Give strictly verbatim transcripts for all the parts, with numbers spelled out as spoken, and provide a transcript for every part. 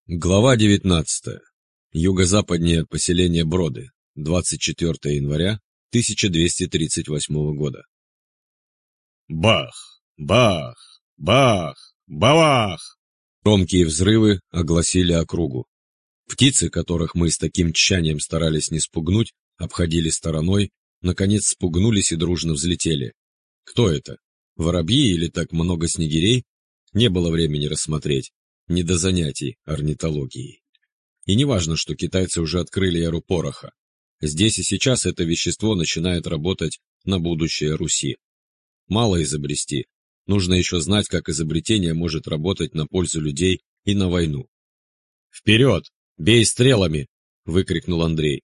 Глава девятнадцатая. Юго-западнее от поселения Броды. двадцать четвёртого января тысяча двести тридцать восьмого года. Бах! Бах! Бах! Бабах! Громкие взрывы огласили округу. Птицы, которых мы с таким тщанием старались не спугнуть, обходили стороной, наконец спугнулись и дружно взлетели. Кто это? Воробьи или так много снегирей? Не было времени рассмотреть. Не до занятий орнитологией. И не важно, что китайцы уже открыли эру пороха. Здесь и сейчас это вещество начинает работать на будущее Руси. Мало изобрести, нужно еще знать, как изобретение может работать на пользу людей и на войну. «Вперед! Бей стрелами!» — выкрикнул Андрей.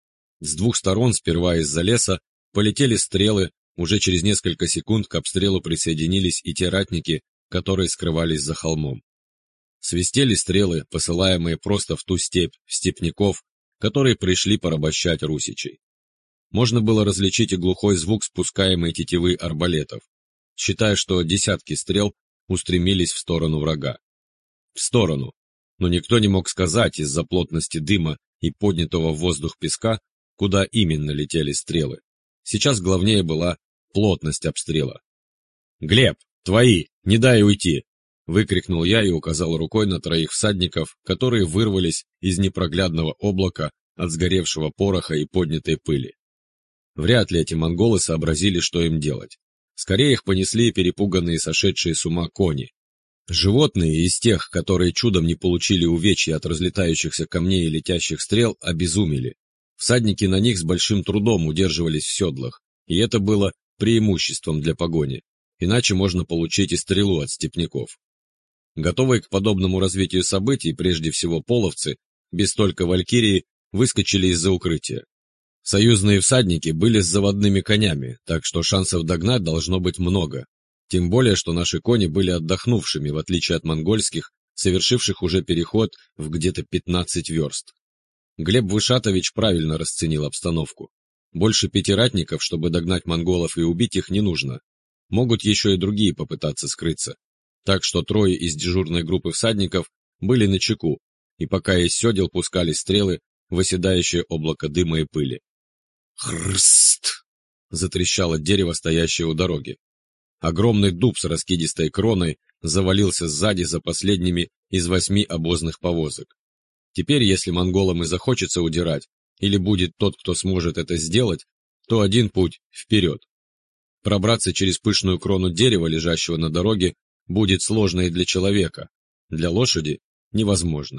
С двух сторон, сперва из-за леса, полетели стрелы, уже через несколько секунд к обстрелу присоединились и те ратники, которые скрывались за холмом. Свистели стрелы, посылаемые просто в ту степь, степняков, которые пришли порабощать русичей. Можно было различить и глухой звук спускаемой тетивы арбалетов, считая, что десятки стрел устремились в сторону врага. В сторону, но никто не мог сказать из-за плотности дыма и поднятого в воздух песка, куда именно летели стрелы. Сейчас главнее была плотность обстрела. «Глеб, твои, не дай уйти!» — выкрикнул я и указал рукой на троих всадников, которые вырвались из непроглядного облака от сгоревшего пороха и поднятой пыли. Вряд ли эти монголы сообразили, что им делать. Скорее их понесли перепуганные сошедшие с ума кони. Животные из тех, которые чудом не получили увечья от разлетающихся камней и летящих стрел, обезумели. Всадники на них с большим трудом удерживались в седлах, и это было преимуществом для погони, иначе можно получить и стрелу от степняков. Готовые к подобному развитию событий, прежде всего половцы, без только валькирии, выскочили из-за укрытия. Союзные всадники были с заводными конями, так что шансов догнать должно быть много. Тем более, что наши кони были отдохнувшими, в отличие от монгольских, совершивших уже переход в где-то пятнадцать верст. Глеб Вышатович правильно расценил обстановку. Больше пяти ратников, чтобы догнать монголов и убить их, не нужно. Могут еще и другие попытаться скрыться. Так что трое из дежурной группы всадников были начеку, и пока из седел пускали стрелы в оседающее облако дыма и пыли. «Хрст!» — затрещало дерево, стоящее у дороги. Огромный дуб с раскидистой кроной завалился сзади за последними из восьми обозных повозок. Теперь, если монголам и захочется удирать, или будет тот, кто сможет это сделать, то один путь — вперед. Пробраться через пышную крону дерева, лежащего на дороге, будет сложно и для человека, для лошади невозможно.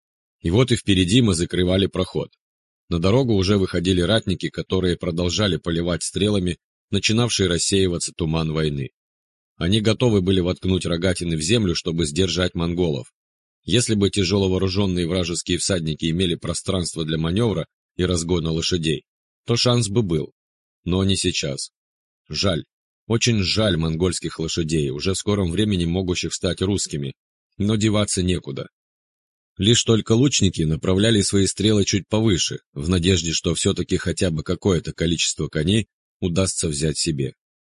И вот и впереди мы закрывали проход. На дорогу уже выходили ратники, которые продолжали поливать стрелами начинавший рассеиваться туман войны. Они готовы были воткнуть рогатины в землю, чтобы сдержать монголов. Если бы тяжеловооруженные вражеские всадники имели пространство для маневра и разгона лошадей, то шанс бы был. Но не сейчас. Жаль. Очень жаль монгольских лошадей, уже в скором времени могущих стать русскими, но деваться некуда. Лишь только лучники направляли свои стрелы чуть повыше, в надежде, что все-таки хотя бы какое-то количество коней удастся взять себе.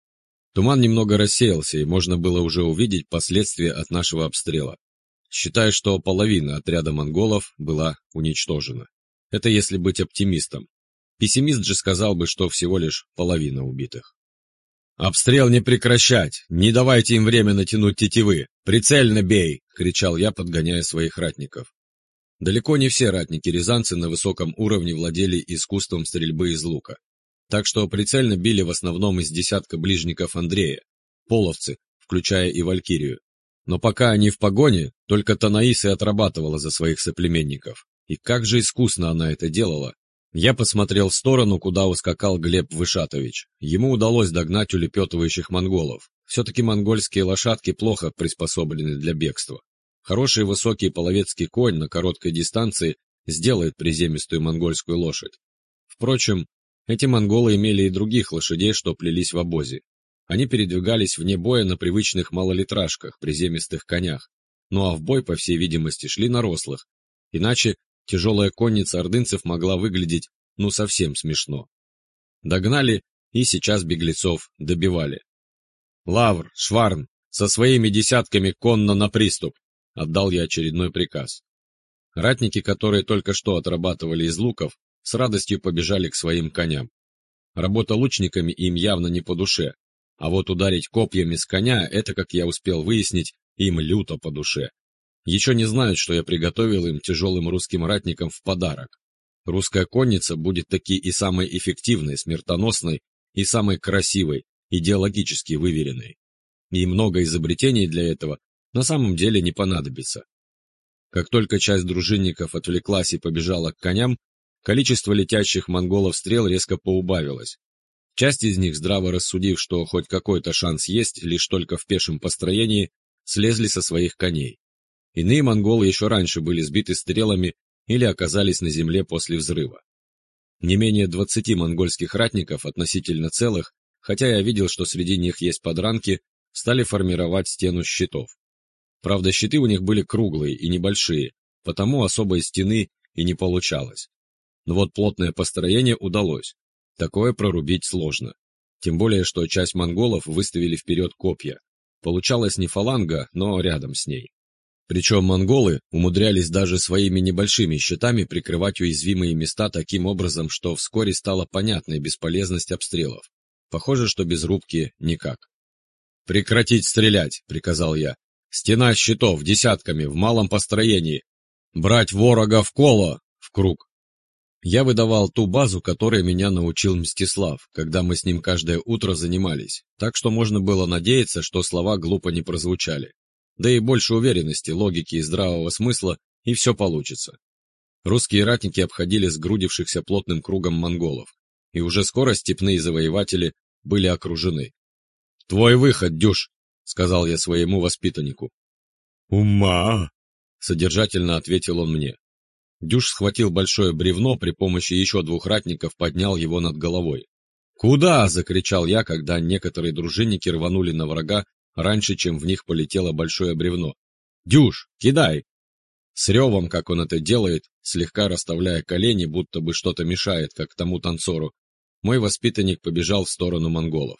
Туман немного рассеялся, и можно было уже увидеть последствия от нашего обстрела. Считаю, что половина отряда монголов была уничтожена. Это если быть оптимистом. Пессимист же сказал бы, что всего лишь половина убитых. «Обстрел не прекращать! Не давайте им время натянуть тетивы! Прицельно бей!» — кричал я, подгоняя своих ратников. Далеко не все ратники-рязанцы на высоком уровне владели искусством стрельбы из лука. Так что прицельно били в основном из десятка ближников Андрея, половцы, включая и валькирию. Но пока они в погоне, только Танаис и отрабатывала за своих соплеменников. И как же искусно она это делала! Я посмотрел в сторону, куда ускакал Глеб Вышатович. Ему удалось догнать улепетывающих монголов. Все-таки монгольские лошадки плохо приспособлены для бегства. Хороший высокий половецкий конь на короткой дистанции сделает приземистую монгольскую лошадь. Впрочем, эти монголы имели и других лошадей, что плелись в обозе. Они передвигались вне боя на привычных малолитражках, приземистых конях. Ну а в бой, по всей видимости, шли на рослых. Иначе тяжелая конница ордынцев могла выглядеть, ну, совсем смешно. Догнали, и сейчас беглецов добивали. «Лавр, Шварн, со своими десятками конно на приступ!» — отдал я очередной приказ. Ратники, которые только что отрабатывали из луков, с радостью побежали к своим коням. Работа лучниками им явно не по душе, а вот ударить копьями с коня – это, как я успел выяснить, им люто по душе. Еще не знают, что я приготовил им тяжелым русским ратникам в подарок. Русская конница будет таки и самой эффективной, смертоносной, и самой красивой, идеологически выверенной. И много изобретений для этого на самом деле не понадобится. Как только часть дружинников отвлеклась и побежала к коням, количество летящих монголов стрел резко поубавилось. Часть из них, здраво рассудив, что хоть какой-то шанс есть, лишь только в пешем построении, слезли со своих коней. Иные монголы еще раньше были сбиты стрелами или оказались на земле после взрыва. Не менее двадцати монгольских ратников, относительно целых, хотя я видел, что среди них есть подранки, стали формировать стену щитов. Правда, щиты у них были круглые и небольшие, потому особой стены и не получалось. Но вот плотное построение удалось. Такое прорубить сложно. Тем более, что часть монголов выставили вперед копья. Получалось не фаланга, но рядом с ней. Причем монголы умудрялись даже своими небольшими щитами прикрывать уязвимые места таким образом, что вскоре стала понятной бесполезность обстрелов. Похоже, что без рубки никак. «Прекратить стрелять!» — приказал я. «Стена щитов десятками, в малом построении. Брать ворога в коло, в круг». Я выдавал ту базу, которой меня научил Мстислав, когда мы с ним каждое утро занимались, так что можно было надеяться, что слова глупо не прозвучали. Да и больше уверенности, логики и здравого смысла, и все получится. Русские ратники обходили сгрудившихся плотным кругом монголов, и уже скоро степные завоеватели были окружены. «Твой выход, Дюш!» — сказал я своему воспитаннику. «Ума!» — содержательно ответил он мне. Дюш схватил большое бревно, при помощи еще двух ратников поднял его над головой. «Куда?» — закричал я, когда некоторые дружинники рванули на врага раньше, чем в них полетело большое бревно. «Дюш, кидай!» С ревом, как он это делает, слегка расставляя колени, будто бы что-то мешает, как тому танцору, мой воспитанник побежал в сторону монголов.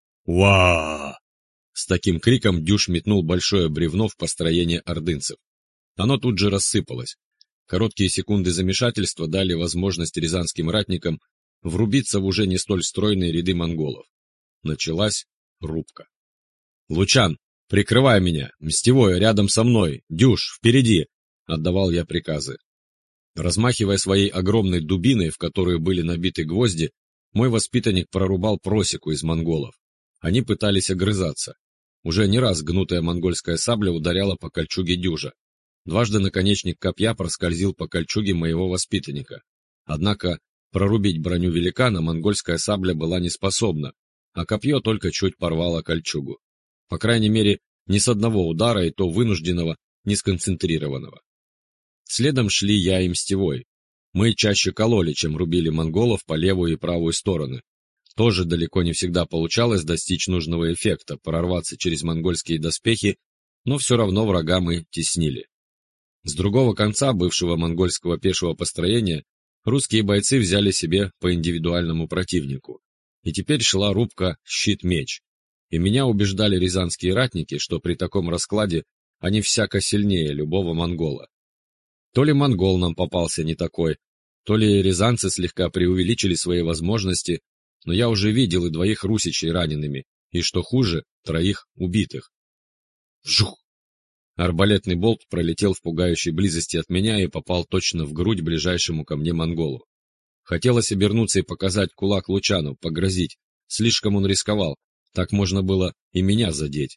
«Уа!» С таким криком Дюш метнул большое бревно в построение ордынцев. Оно тут же рассыпалось. Короткие секунды замешательства дали возможность рязанским ратникам врубиться в уже не столь стройные ряды монголов. Началась рубка. «Лучан, прикрывай меня! Мстевой, рядом со мной! Дюш, впереди!» — отдавал я приказы. Размахивая своей огромной дубиной, в которую были набиты гвозди, мой воспитанник прорубал просеку из монголов. Они пытались огрызаться. Уже не раз гнутая монгольская сабля ударяла по кольчуге Дюжа. Дважды наконечник копья проскользил по кольчуге моего воспитанника. Однако прорубить броню великана монгольская сабля была не способна, а копье только чуть порвало кольчугу. По крайней мере, ни с одного удара, и то вынужденного, не сконцентрированного. Следом шли я и Мстевой. Мы чаще кололи, чем рубили монголов по левую и правую стороны. Тоже далеко не всегда получалось достичь нужного эффекта, прорваться через монгольские доспехи, но все равно врага мы теснили. С другого конца бывшего монгольского пешего построения русские бойцы взяли себе по индивидуальному противнику. И теперь шла рубка щит-меч. И меня убеждали рязанские ратники, что при таком раскладе они всяко сильнее любого монгола. То ли монгол нам попался не такой, то ли рязанцы слегка преувеличили свои возможности, но я уже видел и двоих русичей ранеными, и, что хуже, троих убитых. Вжух! Арбалетный болт пролетел в пугающей близости от меня и попал точно в грудь ближайшему ко мне монголу. Хотелось обернуться и показать кулак Лучану, погрозить. Слишком он рисковал, так можно было и меня задеть.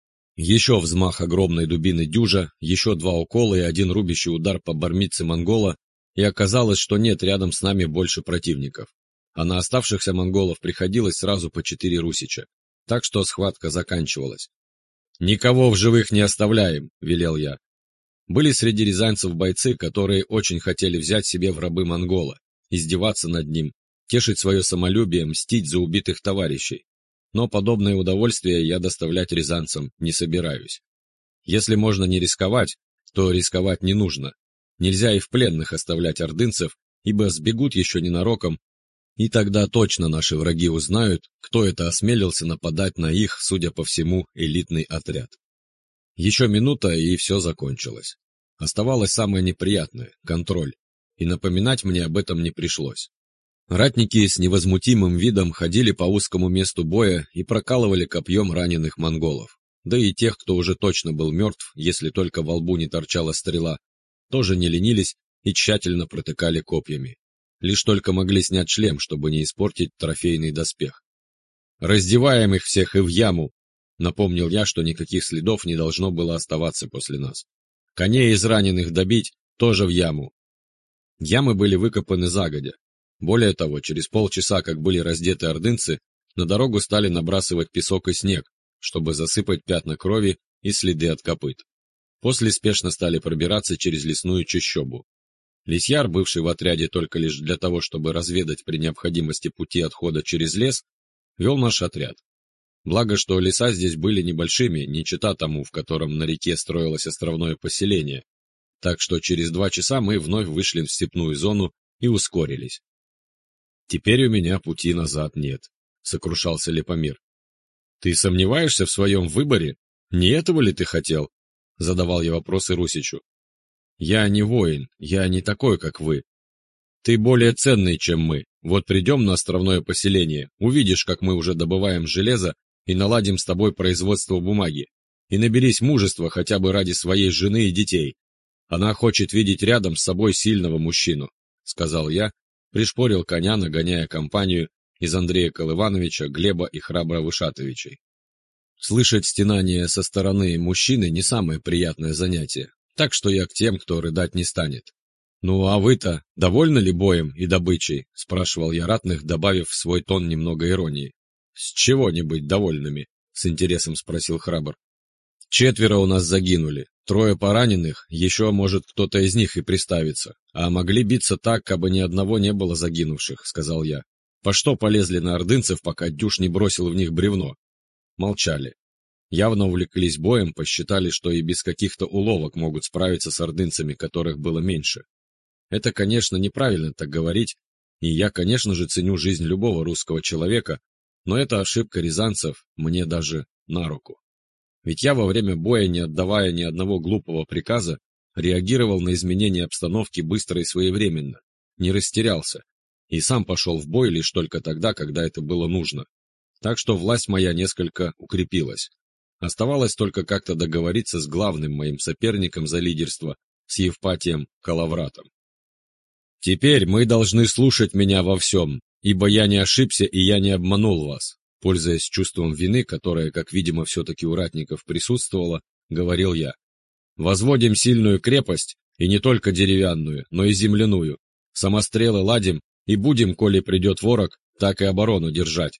Еще взмах огромной дубины Дюжа, еще два укола и один рубящий удар по бармице монгола, и оказалось, что нет рядом с нами больше противников. А на оставшихся монголов приходилось сразу по четыре русича, так что схватка заканчивалась. «Никого в живых не оставляем», — велел я. Были среди рязанцев бойцы, которые очень хотели взять себе в рабы монгола, издеваться над ним, тешить свое самолюбие, мстить за убитых товарищей. Но подобное удовольствие я доставлять рязанцам не собираюсь. Если можно не рисковать, то рисковать не нужно. Нельзя и в пленных оставлять ордынцев, ибо сбегут еще ненароком, и тогда точно наши враги узнают, кто это осмелился нападать на их, судя по всему, элитный отряд. Еще минута, и все закончилось. Оставалось самое неприятное – контроль, и напоминать мне об этом не пришлось. Ратники с невозмутимым видом ходили по узкому месту боя и прокалывали копьем раненых монголов. Да и тех, кто уже точно был мертв, если только во лбу не торчала стрела, тоже не ленились и тщательно протыкали копьями. Лишь только могли снять шлем, чтобы не испортить трофейный доспех. «Раздеваем их всех и в яму!» — напомнил я, что никаких следов не должно было оставаться после нас. «Коней из раненых добить, тоже в яму!» Ямы были выкопаны загодя. Более того, через полчаса, как были раздеты ордынцы, на дорогу стали набрасывать песок и снег, чтобы засыпать пятна крови и следы от копыт. После спешно стали пробираться через лесную чащобу. Лисьяр, бывший в отряде только лишь для того, чтобы разведать при необходимости пути отхода через лес, вел наш отряд. Благо, что леса здесь были небольшими, не чета тому, в котором на реке строилось островное поселение, так что через два часа мы вновь вышли в степную зону и ускорились. «Теперь у меня пути назад нет», — сокрушался Лепомир. «Ты сомневаешься в своем выборе? Не этого ли ты хотел?» — задавал я вопросы Русичу. «Я не воин, я не такой, как вы. Ты более ценный, чем мы. Вот придем на островное поселение, увидишь, как мы уже добываем железо и наладим с тобой производство бумаги. И наберись мужества хотя бы ради своей жены и детей. Она хочет видеть рядом с собой сильного мужчину», — сказал я, пришпорил коня, нагоняя компанию из Андрея Колывановича, Глеба и Храбра Вышатовичей. Слышать стенание со стороны мужчины не самое приятное занятие, так что я к тем, кто рыдать не станет. «Ну а вы-то довольны ли боем и добычей?» — спрашивал я ратных, добавив в свой тон немного иронии. «С чего не быть довольными?» — с интересом спросил Храбр. «Четверо у нас загинули, трое пораненых, еще, может, кто-то из них и приставится. А могли биться так, кабы ни одного не было загинувших», — сказал я. «По что полезли на ордынцев, пока Дюш не бросил в них бревно?» Молчали. Явно увлеклись боем, посчитали, что и без каких-то уловок могут справиться с ордынцами, которых было меньше. Это, конечно, неправильно так говорить, и я, конечно же, ценю жизнь любого русского человека, но эта ошибка рязанцев мне даже на руку. Ведь я во время боя, не отдавая ни одного глупого приказа, реагировал на изменения обстановки быстро и своевременно, не растерялся, и сам пошел в бой лишь только тогда, когда это было нужно. Так что власть моя несколько укрепилась. Оставалось только как-то договориться с главным моим соперником за лидерство, с Евпатием Калавратом. «Теперь мы должны слушать меня во всем, ибо я не ошибся и я не обманул вас», пользуясь чувством вины, которое, как видимо, все-таки у ратников присутствовало, говорил я. «Возводим сильную крепость, и не только деревянную, но и земляную. Самострелы ладим, и будем, коли придет ворог, так и оборону держать».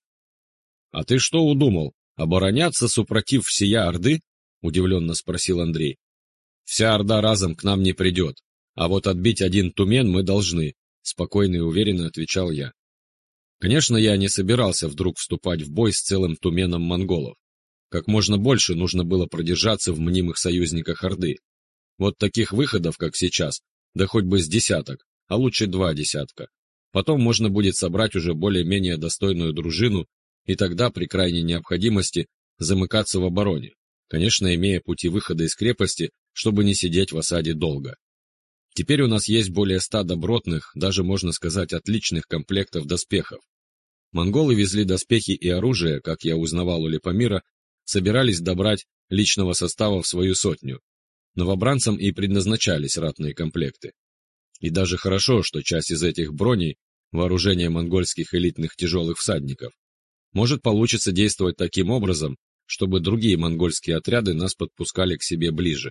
«А ты что удумал, обороняться супротив всея Орды?» — удивленно спросил Андрей. «Вся Орда разом к нам не придет, а вот отбить один Тумен мы должны», — спокойно и уверенно отвечал я. Конечно, я не собирался вдруг вступать в бой с целым Туменом монголов. Как можно больше нужно было продержаться в мнимых союзниках Орды. Вот таких выходов, как сейчас, да хоть бы с десяток, а лучше два десятка. Потом можно будет собрать уже более-менее достойную дружину, и тогда, при крайней необходимости, замыкаться в обороне, конечно, имея пути выхода из крепости, чтобы не сидеть в осаде долго. Теперь у нас есть более ста добротных, даже можно сказать отличных комплектов доспехов. Монголы везли доспехи и оружие, как я узнавал у Лепомира, собирались добрать личного состава в свою сотню. Новобранцам и предназначались ратные комплекты. И даже хорошо, что часть из этих броней – вооружение монгольских элитных тяжелых всадников. Может получится действовать таким образом, чтобы другие монгольские отряды нас подпускали к себе ближе.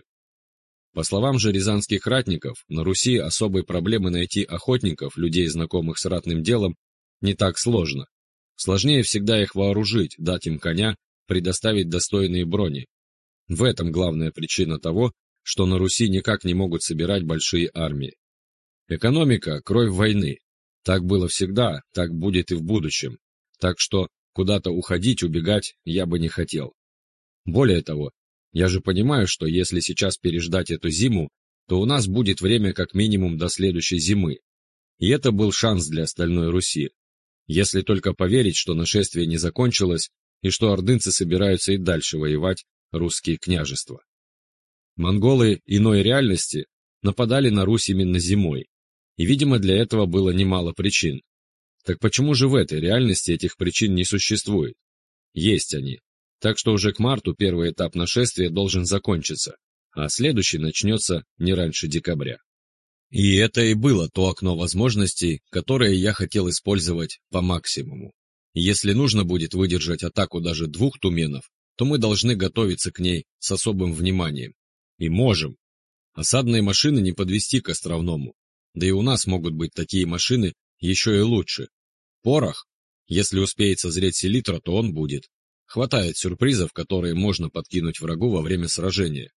По словам же рязанских ратников, на Руси особой проблемы найти охотников, людей, знакомых с ратным делом, не так сложно. Сложнее всегда их вооружить, дать им коня, предоставить достойные брони. В этом главная причина того, что на Руси никак не могут собирать большие армии. Экономика – кровь войны. Так было всегда, так будет и в будущем. Так что куда-то уходить, убегать я бы не хотел. Более того, я же понимаю, что если сейчас переждать эту зиму, то у нас будет время как минимум до следующей зимы. И это был шанс для остальной Руси. Если только поверить, что нашествие не закончилось, и что ордынцы собираются и дальше воевать русские княжества. Монголы иной реальности, нападали на Русь именно зимой. И, видимо, для этого было немало причин. Так почему же в этой реальности этих причин не существует? Есть они. Так что уже к марту первый этап нашествия должен закончиться, а следующий начнется не раньше декабря. И это и было то окно возможностей, которое я хотел использовать по максимуму. Если нужно будет выдержать атаку даже двух туменов, то мы должны готовиться к ней с особым вниманием. И можем. Осадные машины не подвести к островному. Да и у нас могут быть такие машины еще и лучше. Порох, если успеет созреть селитра, то он будет. Хватает сюрпризов, которые можно подкинуть врагу во время сражения.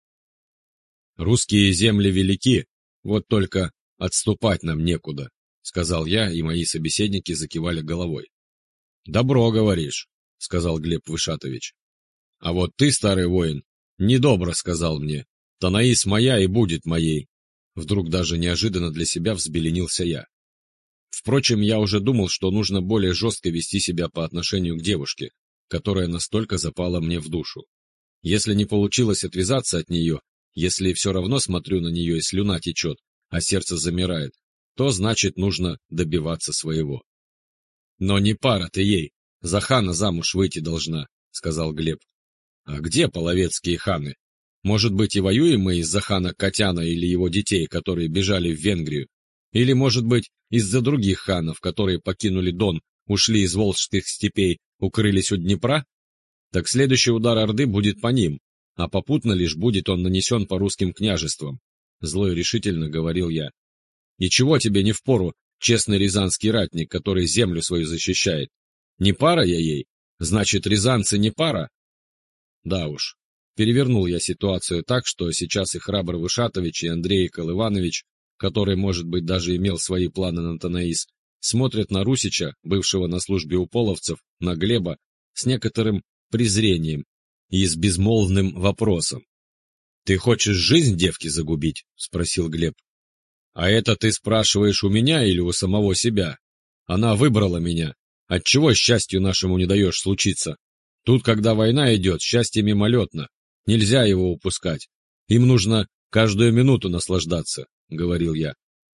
«Русские земли велики, вот только отступать нам некуда», — сказал я, и мои собеседники закивали головой. «Добро говоришь», — сказал Глеб Вышатович. «А вот ты, старый воин, недобро сказал мне. Танаис моя и будет моей». Вдруг даже неожиданно для себя взбеленился я. Впрочем, я уже думал, что нужно более жестко вести себя по отношению к девушке, которая настолько запала мне в душу. Если не получилось отвязаться от нее, если все равно смотрю на нее и слюна течет, а сердце замирает, то значит нужно добиваться своего. «Но не пара ты ей, за хана замуж выйти должна», — сказал Глеб. «А где половецкие ханы? Может быть, и воюем мы из-за хана Катяна или его детей, которые бежали в Венгрию? Или, может быть, из-за других ханов, которые покинули Дон, ушли из волжских степей, укрылись у Днепра? Так следующий удар Орды будет по ним, а попутно лишь будет он нанесен по русским княжествам», — зло и решительно говорил я. «И чего тебе не впору, честный рязанский ратник, который землю свою защищает? Не пара я ей? Значит, рязанцы не пара?» Да уж, перевернул я ситуацию так, что сейчас и храбр Вышатович, и Андрей Колыванович, который, может быть, даже имел свои планы на Танаис, смотрят на Русича, бывшего на службе у половцев, на Глеба, с некоторым презрением и с безмолвным вопросом. «Ты хочешь жизнь девки загубить?» — спросил Глеб. «А это ты спрашиваешь у меня или у самого себя? Она выбрала меня. Отчего счастью нашему не даешь случиться? Тут, когда война идет, счастье мимолетно. Нельзя его упускать. Им нужно каждую минуту наслаждаться», — говорил я.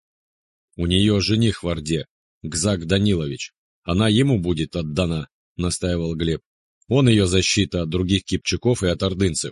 «У нее жених в Орде, Гзак Данилович. Она ему будет отдана», — настаивал Глеб. «Он ее защита от других кипчаков и от ордынцев».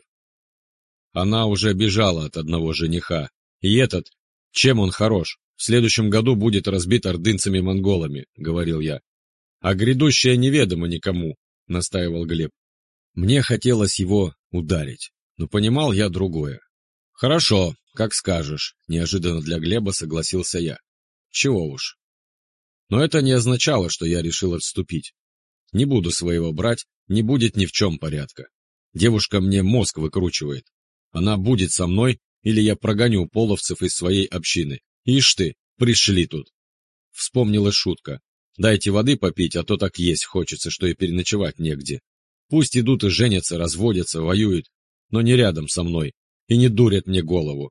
«Она уже бежала от одного жениха. И этот, чем он хорош, в следующем году будет разбит ордынцами-монголами», — говорил я. «А грядущее неведомо никому», — настаивал Глеб. Мне хотелось его ударить, но понимал я другое. «Хорошо, как скажешь», — неожиданно для Глеба согласился я. «Чего уж». Но это не означало, что я решил отступить. Не буду своего брать, не будет ни в чем порядка. Девушка мне мозг выкручивает. Она будет со мной, или я прогоню половцев из своей общины. Ишь ты, пришли тут. Вспомнилась шутка. Дайте воды попить, а то так есть хочется, что и переночевать негде. Пусть идут и женятся, разводятся, воюют, но не рядом со мной, и не дурят мне голову.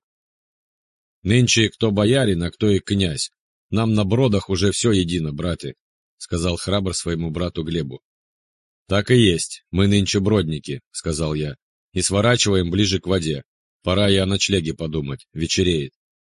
Нынче кто боярин, а кто и князь. Нам на бродах уже все едино, браты, — сказал храбр своему брату Глебу. Так и есть, мы нынче бродники, — сказал я, — и сворачиваем ближе к воде. Пора и о ночлеге подумать, вечереет.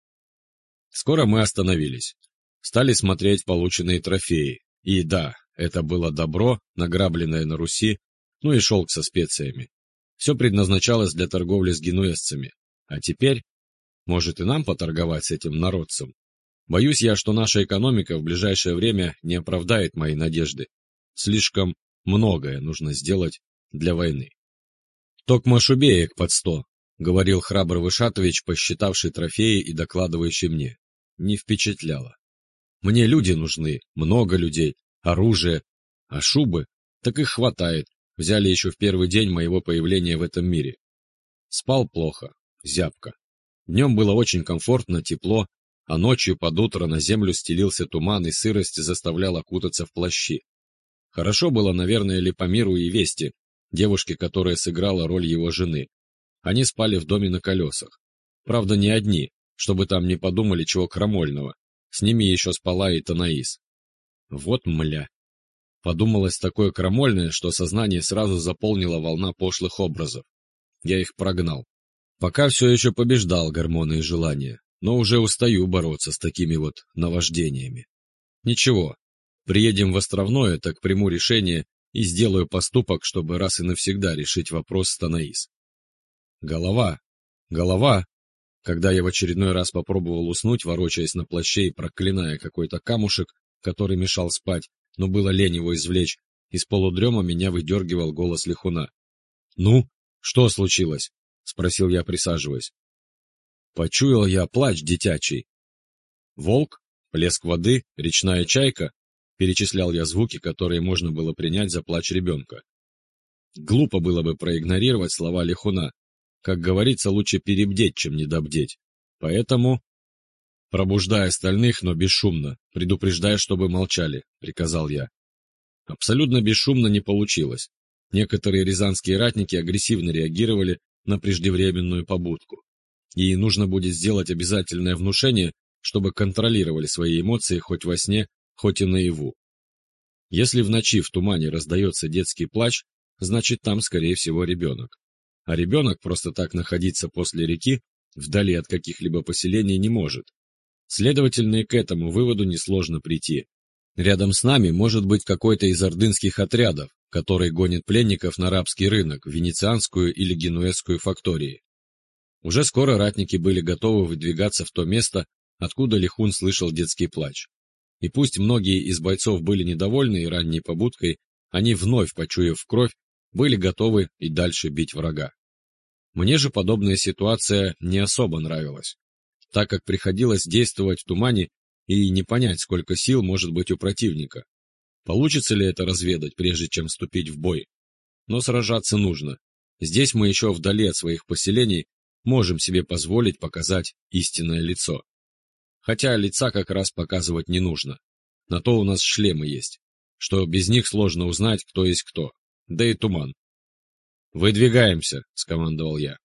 Скоро мы остановились. Стали смотреть полученные трофеи. И да, это было добро, награбленное на Руси, ну и шелк со специями. Все предназначалось для торговли с генуэзцами. А теперь, может, и нам поторговать с этим народцем? Боюсь я, что наша экономика в ближайшее время не оправдает мои надежды. Слишком многое нужно сделать для войны. «Токма шубеек под сто», — говорил храбр Вышатович, посчитавший трофеи и докладывающий мне. Не впечатляло. Мне люди нужны, много людей, оружие, а шубы, так их хватает, взяли еще в первый день моего появления в этом мире. Спал плохо, зябко. Днем было очень комфортно, тепло, а ночью под утро на землю стелился туман, и сырость заставляла кутаться в плащи. Хорошо было, наверное, Липомиру и Вести, девушке, которая сыграла роль его жены. Они спали в доме на колесах. Правда, не одни, чтобы там не подумали чего крамольного. С ними еще спала и Танаис. Вот мля. Подумалось такое крамольное, что сознание сразу заполнила волна пошлых образов. Я их прогнал. Пока все еще побеждал гормоны и желания. но уже устаю бороться с такими вот наваждениями. Ничего, приедем в Островное, так приму решение и сделаю поступок, чтобы раз и навсегда решить вопрос с Танаис. Голова, голова. Когда я в очередной раз попробовал уснуть, ворочаясь на плаще и проклиная какой-то камушек, который мешал спать, но было лень его извлечь, из полудрема меня выдергивал голос Лихуна. «Ну, что случилось?» — спросил я, присаживаясь. Почуял я плач дитячий. «Волк? Плеск воды? Речная чайка?» — перечислял я звуки, которые можно было принять за плач ребенка. Глупо было бы проигнорировать слова Лихуна. Как говорится, лучше перебдеть, чем недобдеть. Поэтому, пробуждай остальных, но бесшумно, предупреждай, чтобы молчали, — приказал я. Абсолютно бесшумно не получилось. Некоторые рязанские ратники агрессивно реагировали на преждевременную побудку. И нужно будет сделать обязательное внушение, чтобы контролировали свои эмоции хоть во сне, хоть и наяву. Если в ночи в тумане раздается детский плач, значит там, скорее всего, ребенок. А ребенок просто так находиться после реки, вдали от каких-либо поселений, не может. Следовательно, и к этому выводу несложно прийти. Рядом с нами может быть какой-то из ордынских отрядов, который гонит пленников на рабский рынок, в венецианскую или генуэзскую фактории. Уже скоро ратники были готовы выдвигаться в то место, откуда Лихун слышал детский плач. И пусть многие из бойцов были недовольны ранней побудкой, они, вновь почуяв кровь, были готовы и дальше бить врага. Мне же подобная ситуация не особо нравилась, так как приходилось действовать в тумане и не понять, сколько сил может быть у противника. Получится ли это разведать, прежде чем вступить в бой? Но сражаться нужно. Здесь мы еще вдали от своих поселений можем себе позволить показать истинное лицо. Хотя лица как раз показывать не нужно. На то у нас шлемы есть, что без них сложно узнать, кто есть кто. Да и туман. «Выдвигаемся», — скомандовал я.